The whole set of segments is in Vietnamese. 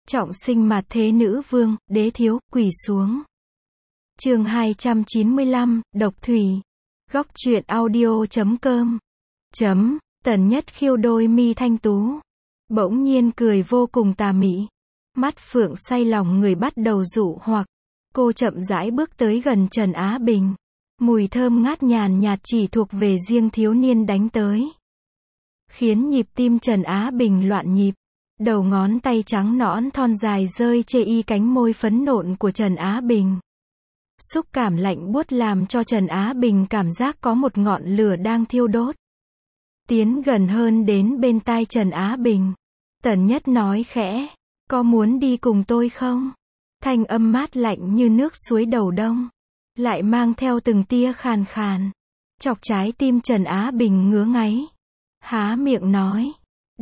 Trọng sinh mạt thế nữ vương, đế thiếu, quỳ xuống. Chương 295, Độc Thủy. Góc truyện audio.com. Tần Nhất khiêu đôi mi thanh tú. Bỗng nhiên cười vô cùng tà mị. Mắt phượng say lòng người bắt đầu dụ hoặc. Cô chậm rãi bước tới gần Trần Á Bình. Mùi thơm ngát nhàn nhạt chỉ thuộc về riêng thiếu niên đánh tới. Khiến nhịp tim Trần Á Bình loạn nhịp. Đầu ngón tay trắng nõn thon dài rơi chê y cánh môi phấn nộn của Trần Á Bình. Xúc cảm lạnh buốt làm cho Trần Á Bình cảm giác có một ngọn lửa đang thiêu đốt. Tiến gần hơn đến bên tai Trần Á Bình. Tần Nhất nói khẽ, có muốn đi cùng tôi không? Thanh âm mát lạnh như nước suối đầu đông. Lại mang theo từng tia khàn khàn. Chọc trái tim Trần Á Bình ngứa ngáy. Há miệng nói,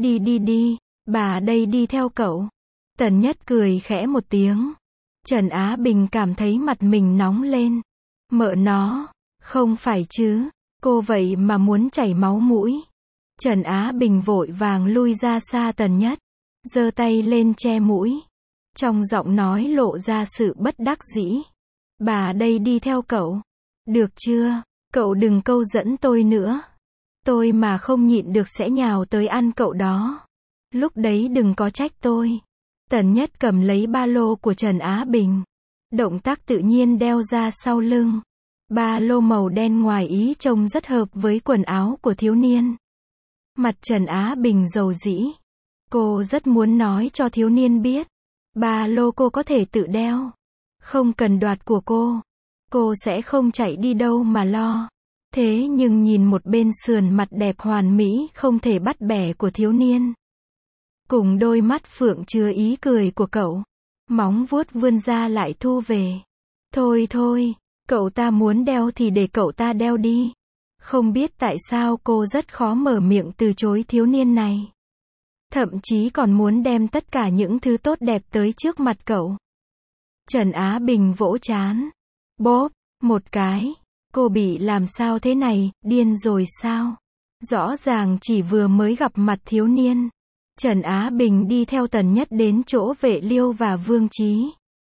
đi, bà đây đi theo cậu. Tần Nhất cười khẽ một tiếng. Trần Á Bình cảm thấy mặt mình nóng lên. Mợ nó, không phải chứ, cô vậy mà muốn chảy máu mũi. Trần Á Bình vội vàng lui ra xa Tần Nhất, giơ tay lên che mũi. Trong giọng nói lộ ra sự bất đắc dĩ. Bà đây đi theo cậu. Được chưa, cậu đừng câu dẫn tôi nữa. Tôi mà không nhịn được sẽ nhào tới ăn cậu đó. Lúc đấy đừng có trách tôi. Tần Nhất cầm lấy ba lô của Trần Á Bình. Động tác tự nhiên đeo ra sau lưng. Ba lô màu đen ngoài ý trông rất hợp với quần áo của thiếu niên. Mặt Trần Á Bình dầu dĩ. Cô rất muốn nói cho thiếu niên biết. Ba lô cô có thể tự đeo. Không cần đoạt của cô. Cô sẽ không chạy đi đâu mà lo. Thế nhưng nhìn một bên sườn mặt đẹp hoàn mỹ không thể bắt bẻ của thiếu niên. Cùng đôi mắt phượng chứa ý cười của cậu. Móng vuốt vươn ra lại thu về. Thôi, cậu ta muốn đeo thì để cậu ta đeo đi. Không biết tại sao cô rất khó mở miệng từ chối thiếu niên này. Thậm chí còn muốn đem tất cả những thứ tốt đẹp tới trước mặt cậu. Trần Á Bình vỗ trán. Bóp, một cái. Cô bị làm sao thế này, điên rồi sao? Rõ ràng chỉ vừa mới gặp mặt thiếu niên. Trần Á Bình đi theo Tần Nhất đến chỗ Vệ Liêu và Vương Chí.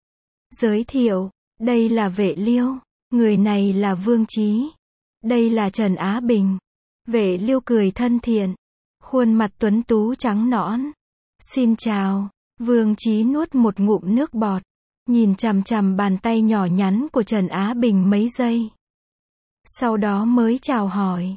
Giới thiệu, đây là Vệ Liêu, người này là Vương Chí. Đây là Trần Á Bình. Vệ Liêu cười thân thiện, khuôn mặt tuấn tú trắng nõn. Xin chào. Vương Chí nuốt một ngụm nước bọt, nhìn chằm chằm bàn tay nhỏ nhắn của Trần Á Bình mấy giây. Sau đó mới chào hỏi.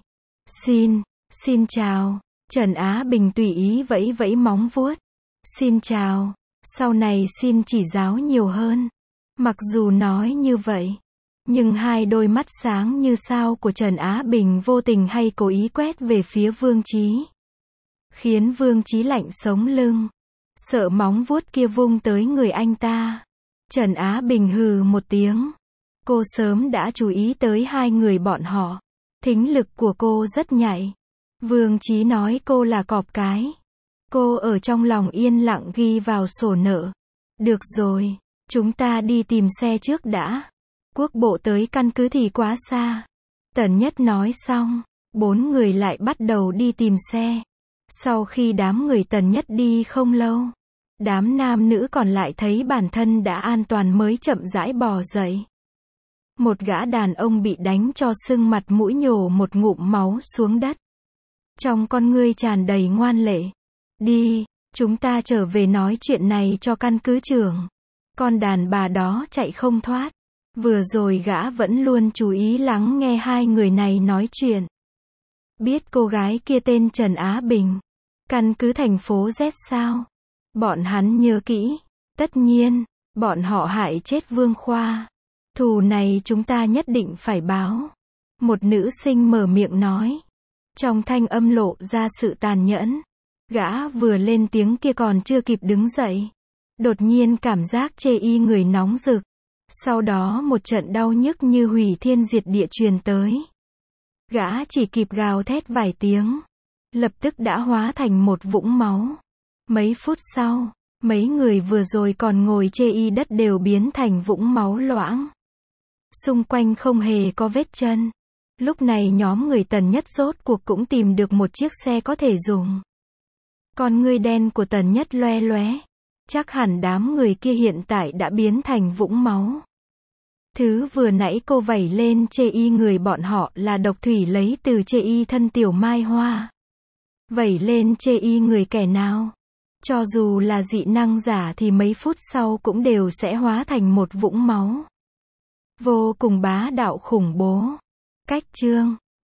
Xin chào. Trần Á Bình tùy ý vẫy vẫy móng vuốt. Xin chào, sau này xin chỉ giáo nhiều hơn. Mặc dù nói như vậy, nhưng hai đôi mắt sáng như sao của Trần Á Bình vô tình hay cố ý quét về phía Vương Chí. Khiến Vương Chí lạnh sống lưng. Sợ móng vuốt kia vung tới người anh ta. Trần Á Bình hừ một tiếng. Cô sớm đã chú ý tới hai người bọn họ. Thính lực của cô rất nhạy. Vương Chí nói cô là cọp cái. Cô ở trong lòng yên lặng ghi vào sổ nợ. Được rồi, chúng ta đi tìm xe trước đã. Quốc bộ tới căn cứ thì quá xa. Tần Nhất nói xong, bốn người lại bắt đầu đi tìm xe. Sau khi đám người Tần Nhất đi không lâu, đám nam nữ còn lại thấy bản thân đã an toàn mới chậm rãi bò dậy. Một gã đàn ông bị đánh cho sưng mặt mũi nhổ một ngụm máu xuống đất. Trong con ngươi tràn đầy ngoan lệ. Đi, chúng ta trở về nói chuyện này cho căn cứ trưởng. Con đàn bà đó chạy không thoát. Vừa rồi gã vẫn luôn chú ý lắng nghe hai người này nói chuyện. Biết cô gái kia tên Trần Á Bình. Căn cứ thành phố Z sao? Bọn hắn nhớ kỹ. Tất nhiên, bọn họ hại chết Vương Khoa. Thù này chúng ta nhất định phải báo. Một nữ sinh mở miệng nói. Trong thanh âm lộ ra sự tàn nhẫn. Gã vừa lên tiếng kia còn chưa kịp đứng dậy. Đột nhiên cảm giác chê y người nóng rực. Sau đó một trận đau nhức như hủy thiên diệt địa truyền tới. Gã chỉ kịp gào thét vài tiếng. Lập tức đã hóa thành một vũng máu. Mấy phút sau, mấy người vừa rồi còn ngồi chê y đất đều biến thành vũng máu loãng. Xung quanh không hề có vết chân. Lúc này nhóm người Tần Nhất rốt cuộc cũng tìm được một chiếc xe có thể dùng. Con ngươi đen của Tần Nhất loe loé. Chắc hẳn đám người kia hiện tại đã biến thành vũng máu. Thứ vừa nãy cô vẩy lên chê y người bọn họ là độc thủy lấy từ chê y thân Tiểu Mai Hoa. Vẩy lên chê y người kẻ nào? Cho dù là dị năng giả thì mấy phút sau cũng đều sẽ hóa thành một vũng máu. Vô cùng bá đạo khủng bố. Cách chương